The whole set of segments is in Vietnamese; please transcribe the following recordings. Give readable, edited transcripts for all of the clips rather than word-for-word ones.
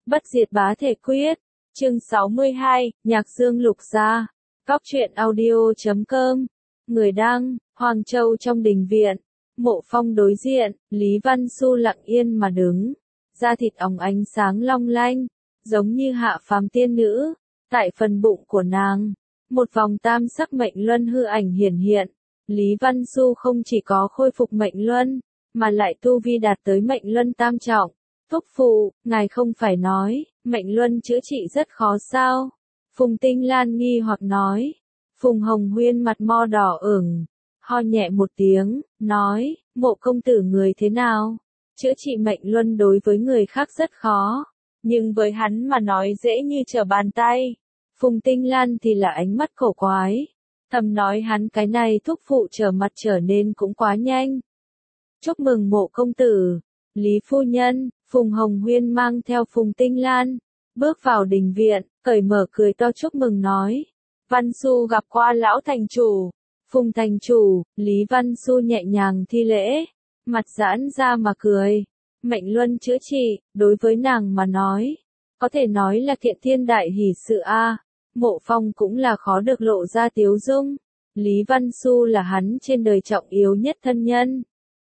Bất diệt bá thể quyết. Chương 62, Nhạc Dương Lục Gia. Góc truyện audio.com. Người đăng, Hoàng Châu trong đình viện. Mộ Phong đối diện, Lý Văn Xu lặng yên mà đứng. Da thịt óng ánh sáng long lanh, giống như hạ phàm tiên nữ. Tại phần bụng của nàng, một vòng tam sắc mệnh luân hư ảnh hiển hiện. Lý Văn Xu không chỉ có khôi phục mệnh luân, mà lại tu vi đạt tới mệnh luân tam trọng. Thúc phụ, ngài không phải nói, mệnh luân chữa trị rất khó sao? Phùng Tinh Lan nghi hoặc nói. Phùng Hồng Huyên mặt mo đỏ ửng, ho nhẹ một tiếng, nói, Mộ công tử người thế nào? Chữa trị mệnh luân đối với người khác rất khó, nhưng với hắn mà nói dễ như trở bàn tay. Phùng Tinh Lan thì là ánh mắt cổ quái, thầm nói hắn cái này thúc phụ trở mặt trở nên cũng quá nhanh. Chúc mừng Mộ công tử. Lý phu nhân, Phùng Hồng Huyên mang theo Phùng Tinh Lan, bước vào đình viện, cởi mở cười to chúc mừng nói. Văn Xu gặp qua lão thành chủ. Phùng thành chủ, Lý Văn Xu nhẹ nhàng thi lễ, mặt giãn ra mà cười. Mệnh luân chữa trị, đối với nàng mà nói, có thể nói là kiện thiên đại hỷ sự a. Mộ Phong cũng là khó được lộ ra tiếu dung. Lý Văn Xu là hắn trên đời trọng yếu nhất thân nhân.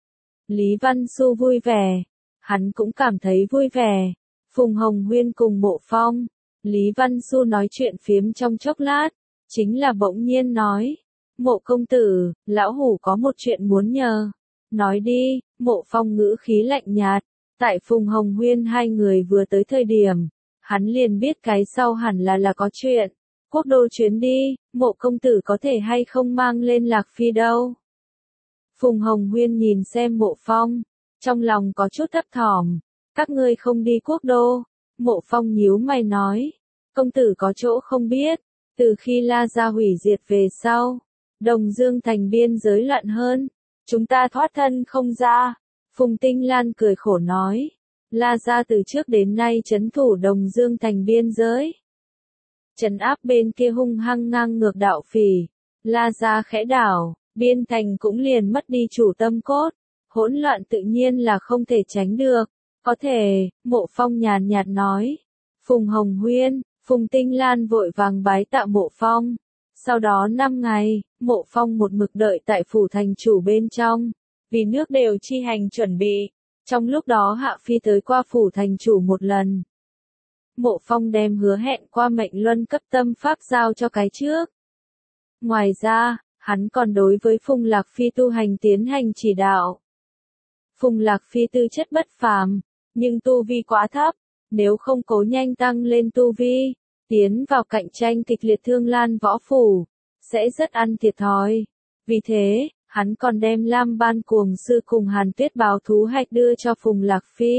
Lý Văn Xu vui vẻ, hắn cũng cảm thấy vui vẻ. Phùng Hồng Huyên cùng Mộ Phong, Lý Văn Xu nói chuyện phiếm trong chốc lát, chính là bỗng nhiên nói, Mộ công tử, lão hủ có một chuyện muốn nhờ. Nói đi. Mộ Phong ngữ khí lạnh nhạt. Tại Phùng Hồng Huyên hai người vừa tới thời điểm, hắn liền biết cái sau hẳn là có chuyện. Quốc đô chuyến đi, Mộ công tử có thể hay không mang lên Lạc Phi đâu. Phùng Hồng Huyên nhìn xem Mộ Phong, trong lòng có chút thấp thỏm. Các ngươi không đi quốc đô. Mộ Phong nhíu mày nói, công tử có chỗ không biết, từ khi La Gia hủy diệt về sau, Đồng Dương thành biên giới loạn hơn, chúng ta thoát thân không ra. Phùng Tinh Lan cười khổ nói, La Gia từ trước đến nay trấn thủ Đồng Dương thành biên giới, trấn áp bên kia hung hăng ngang ngược đạo phỉ. La Gia khẽ đảo, biên thành cũng liền mất đi chủ tâm cốt, hỗn loạn tự nhiên là không thể tránh được. Có thể, Mộ Phong nhàn nhạt nói. Phùng Hồng Huyên, Phùng Tinh Lan vội vàng bái tạ Mộ Phong. Sau đó 5 ngày, Mộ Phong một mực đợi tại phủ thành chủ bên trong, vì nước đều chi hành chuẩn bị. Trong lúc đó Hạ Phi tới qua phủ thành chủ một lần. Mộ Phong đem hứa hẹn qua mệnh luân cấp tâm pháp giao cho cái trước. Ngoài ra, hắn còn đối với Phùng Lạc Phi tu hành tiến hành chỉ đạo. Phùng Lạc Phi tư chất bất phàm, nhưng tu vi quá thấp, nếu không cố nhanh tăng lên tu vi, tiến vào cạnh tranh kịch liệt Thương Lan võ phủ, sẽ rất ăn thiệt thòi. Vì thế, hắn còn đem Lam Ban Cuồng Sư cùng Hàn Tuyết Báo thú hạch đưa cho Phùng Lạc Phi.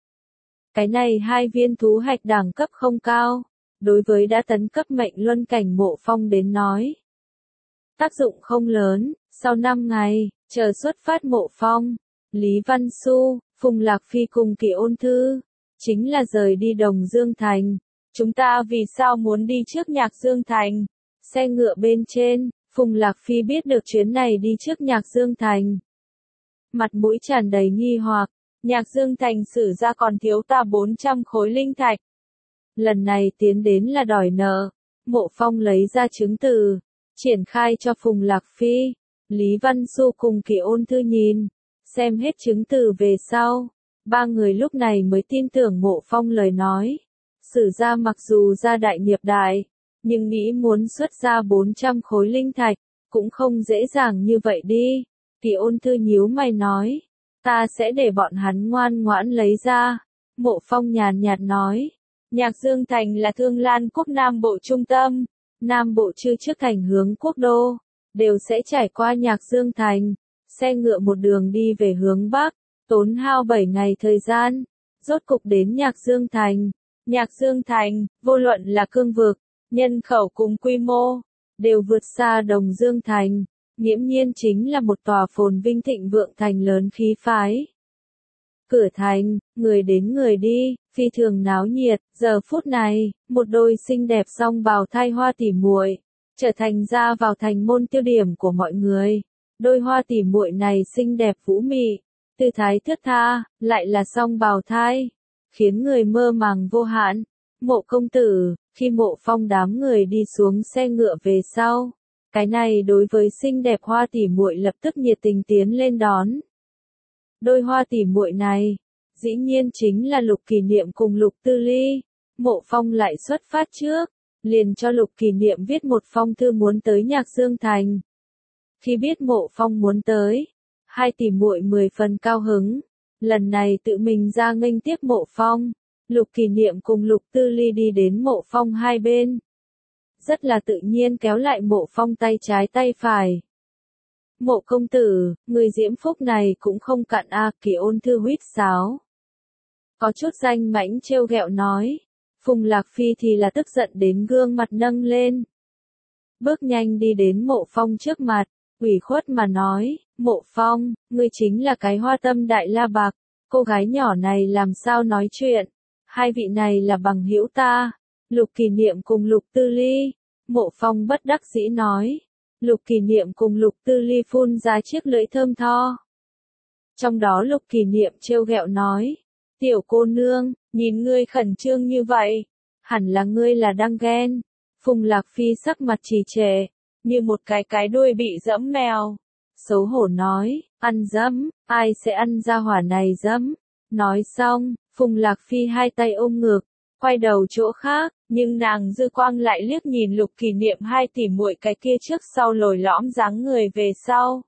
Cái này hai viên thú hạch đẳng cấp không cao, đối với đã tấn cấp mệnh luân cảnh Mộ Phong đến nói, tác dụng không lớn. Sau 5 ngày, chờ xuất phát Mộ Phong, Lý Văn Xu, Phùng Lạc Phi cùng Kỳ Ôn Thư, chính là rời đi Đồng Dương Thành. Chúng ta vì sao muốn đi trước Nhạc Dương Thành? Xe ngựa bên trên, Phùng Lạc Phi biết được chuyến này đi trước Nhạc Dương Thành. Mặt mũi tràn đầy nghi hoặc, Nhạc Dương Thành sử ra còn thiếu ta 400 khối linh thạch. Lần này tiến đến là đòi nợ. Mộ Phong lấy ra chứng từ, triển khai cho Phùng Lạc Phi. Lý Văn Xu cùng Kỳ Ôn Thư nhìn, xem hết chứng từ về sau, ba người lúc này mới tin tưởng Mộ Phong lời nói. Sử gia mặc dù gia đại nghiệp đại, nhưng nghĩ muốn xuất ra 400 khối linh thạch, cũng không dễ dàng như vậy đi. Kỳ Ôn Thư nhíu mày nói, ta sẽ để bọn hắn ngoan ngoãn lấy ra. Mộ Phong nhàn nhạt nói, Nhạc Dương Thành là Thương Lan quốc Nam Bộ trung tâm, Nam Bộ chư trước thành hướng quốc đô, đều sẽ trải qua Nhạc Dương Thành. Xe ngựa một đường đi về hướng Bắc, tốn hao 7 ngày thời gian, rốt cục đến Nhạc Dương Thành. Nhạc Dương Thành, vô luận là cương vực, nhân khẩu cùng quy mô, đều vượt xa Đồng Dương Thành, nghiễm nhiên chính là một tòa phồn vinh thịnh vượng thành lớn khí phái. Cửa thành, người đến người đi, phi thường náo nhiệt. Giờ phút này, một đôi xinh đẹp song bào thai hoa tỉ muội, trở thành ra vào thành môn tiêu điểm của mọi người. Đôi hoa tỉ muội này xinh đẹp vũ mị, tư thái thướt tha, lại là song bào thai. khiến người mơ màng vô hạn. Mộ công tử, khi Mộ Phong đám người đi xuống xe ngựa về sau, cái này đối với xinh đẹp Hoa tỷ muội lập tức nhiệt tình tiến lên đón. Đôi Hoa tỷ muội này, dĩ nhiên chính là Lục Kỷ Niệm cùng Lục Tư Ly. Mộ Phong lại xuất phát trước, liền cho Lục Kỷ Niệm viết một phong thư muốn tới Nhạc Dương Thành. Khi biết Mộ Phong muốn tới, hai tỷ muội 10 phần cao hứng, lần này tự mình ra nghênh tiếp Mộ Phong. Lục Kỷ Niệm cùng Lục Tư Ly đi đến Mộ Phong hai bên, rất là tự nhiên kéo lại Mộ Phong tay trái tay phải. Mộ công tử, người diễm phúc này cũng không cạn a. Kỳ Ôn Thư huýt sáo, có chút danh mãnh trêu ghẹo nói. Phùng Lạc Phi thì là tức giận đến gương mặt nâng lên, bước nhanh đi đến Mộ Phong trước mặt, ủy khuất mà nói, Mộ Phong, ngươi chính là cái hoa tâm đại la bạc, cô gái nhỏ này làm sao nói chuyện, hai vị này là bằng hữu ta. Lục Kỷ Niệm cùng Lục Tư Ly. Mộ Phong bất đắc dĩ nói. Lục Kỷ Niệm cùng Lục Tư Ly phun ra chiếc lưỡi thơm tho. Trong đó Lục Kỷ Niệm trêu ghẹo nói, tiểu cô nương, nhìn ngươi khẩn trương như vậy, hẳn là ngươi là đang ghen. Phùng Lạc Phi sắc mặt trì trệ, như một cái đuôi bị dẫm mèo. Xấu hổ nói, ăn dẫm, ai sẽ ăn ra hỏa này dẫm. Nói xong, Phùng Lạc Phi hai tay ôm ngực, quay đầu chỗ khác, nhưng nàng dư quang lại liếc nhìn Lục Kỷ Niệm hai tỷ muội cái kia trước sau lồi lõm dáng người về sau.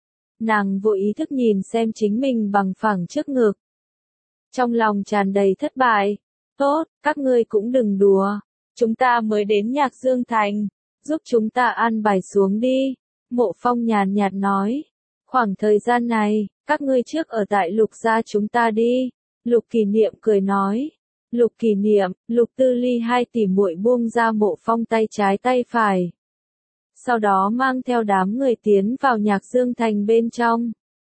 Nàng vô ý thức nhìn xem chính mình bằng phẳng trước ngực. Trong lòng tràn đầy thất bại. Tốt, các ngươi cũng đừng đùa. Chúng ta mới đến Nhạc Dương Thành, giúp chúng ta an bài xuống đi. Mộ Phong nhàn nhạt nói. Khoảng thời gian này, các ngươi trước ở tại Lục gia chúng ta đi. Lục Kỷ Niệm cười nói. Lục Kỷ Niệm, Lục Tư Ly hai tỷ muội buông ra Mộ Phong tay trái tay phải. Sau đó mang theo đám người tiến vào Nhạc Dương Thành bên trong.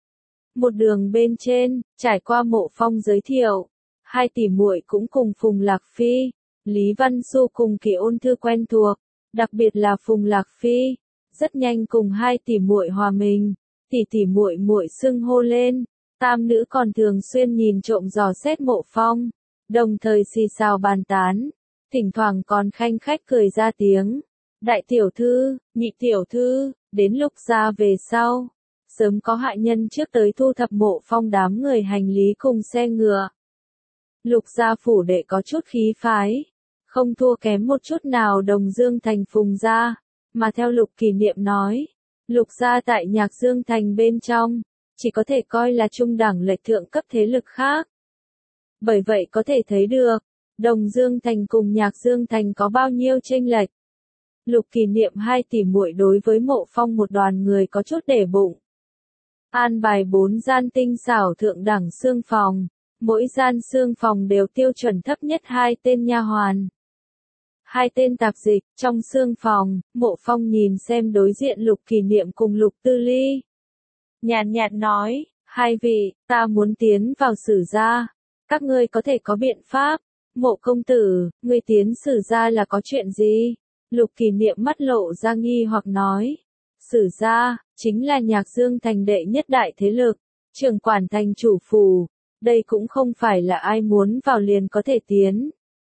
Một đường bên trên, trải qua Mộ Phong giới thiệu, hai tỷ muội cũng cùng Phùng Lạc Phi, Lý Văn Xu cùng Kỳ Ôn Thư quen thuộc, đặc biệt là Phùng Lạc Phi, rất nhanh cùng hai tỷ muội hòa mình, tỷ muội muội xưng hô lên, tam nữ còn thường xuyên nhìn trộm dò xét Mộ Phong, đồng thời xì xào bàn tán, thỉnh thoảng còn khanh khách cười ra tiếng. Đại tiểu thư, nhị tiểu thư, đến Lục gia về sau, sớm có hạ nhân trước tới thu thập Mộ Phong đám người hành lý cùng xe ngựa. Lục gia phủ đệ có chút khí phái, không thua kém một chút nào Đồng Dương Thành Phùng gia, mà theo Lục Kỷ Niệm nói, Lục gia tại Nhạc Dương Thành bên trong, chỉ có thể coi là trung đẳng lệch thượng cấp thế lực khác. Bởi vậy có thể thấy được, Đồng Dương Thành cùng Nhạc Dương Thành có bao nhiêu chênh lệch. Lục Kỷ Niệm hai tỷ muội đối với Mộ Phong một đoàn người có chút để bụng. An bài 4 gian tinh xảo thượng đẳng xương phòng, mỗi gian xương phòng đều tiêu chuẩn thấp nhất 2 tên nha hoàn, 2 tên tạp dịch. Trong xương phòng, Mộ Phong nhìn xem đối diện Lục Kỷ Niệm cùng Lục Tư Ly, nhàn nhạt nói, hai vị, ta muốn tiến vào Sử gia, các ngươi có thể có biện pháp. Mộ công tử, ngươi tiến Sử gia là có chuyện gì? Lục Kỷ Niệm mắt lộ ra nghi hoặc nói, Sử gia, chính là Nhạc Dương Thành đệ nhất đại thế lực, trưởng quản thành chủ phủ, đây cũng không phải là ai muốn vào liền có thể tiến.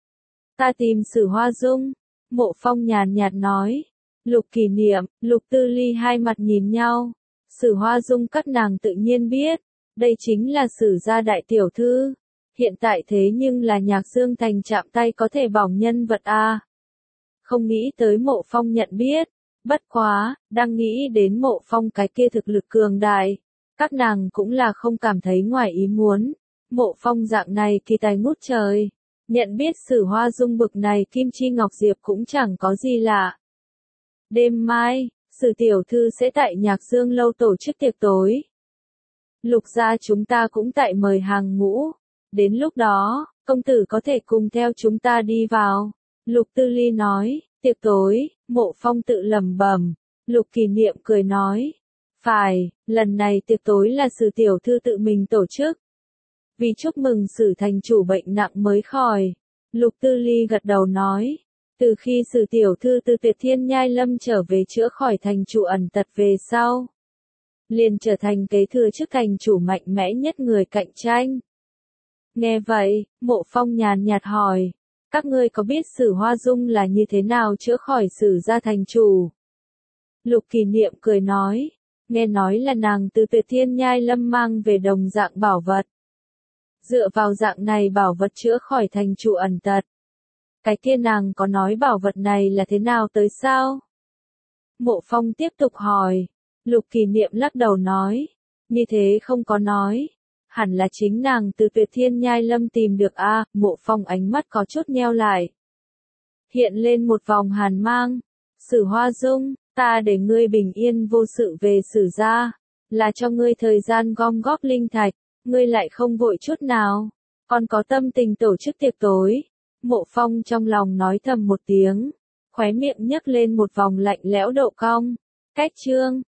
Ta tìm Sử Hoa Dung. Mộ Phong nhàn nhạt nói. Lục Kỷ Niệm, Lục Tư Ly hai mặt nhìn nhau. Sử Hoa Dung các nàng tự nhiên biết, đây chính là Sử gia đại tiểu thư. Hiện tại thế nhưng là Nhạc Dương Thành chạm tay có thể bỏng nhân vật a. Không nghĩ tới Mộ Phong nhận biết, bất quá, đang nghĩ đến Mộ Phong cái kia thực lực cường đại, các nàng cũng là không cảm thấy ngoài ý muốn. Mộ Phong dạng này kỳ tài ngút trời, nhận biết Sử Hoa Dung bực này Kim Chi Ngọc Diệp cũng chẳng có gì lạ. Đêm mai, Sử tiểu thư sẽ tại Nhạc Dương lâu tổ chức tiệc tối. Lục gia chúng ta cũng tại mời hàng ngũ, đến lúc đó, công tử có thể cùng theo chúng ta đi vào. Lục Tư Ly nói, tiệc tối. Mộ Phong tự lẩm bẩm. Lục Kỷ Niệm cười nói, phải, lần này tiệc tối là Sử tiểu thư tự mình tổ chức. Vì chúc mừng Sử thành chủ bệnh nặng mới khỏi. Lục Tư Ly gật đầu nói, từ khi Sử tiểu thư từ Tuyệt Thiên Nhai Lâm trở về chữa khỏi thành chủ ẩn tật về sau, liền trở thành kế thừa chức thành chủ mạnh mẽ nhất người cạnh tranh. Nghe vậy, Mộ Phong nhàn nhạt hỏi, các ngươi có biết Sử Hoa Dung là như thế nào chữa khỏi Sử gia thành chủ? Lục Kỷ Niệm cười nói, nghe nói là nàng từ Tuyệt Thiên Nhai Lâm mang về đồng dạng bảo vật. Dựa vào dạng này bảo vật chữa khỏi thành chủ ẩn tật. Cái kia nàng có nói bảo vật này là thế nào tới sao? Mộ Phong tiếp tục hỏi. Lục Kỷ Niệm lắc đầu nói, như thế không có nói. Hẳn là chính nàng từ Tuyệt Thiên Nhai Lâm tìm được a. Mộ Phong ánh mắt có chút nheo lại. Hiện lên một vòng hàn mang. Sử Hoa Dung, ta để ngươi bình yên vô sự về Sử gia, là cho ngươi thời gian gom góp linh thạch, ngươi lại không vội chút nào, còn có tâm tình tổ chức tiệc tối. Mộ Phong trong lòng nói thầm một tiếng, khóe miệng nhấc lên một vòng lạnh lẽo độ cong. Cách chương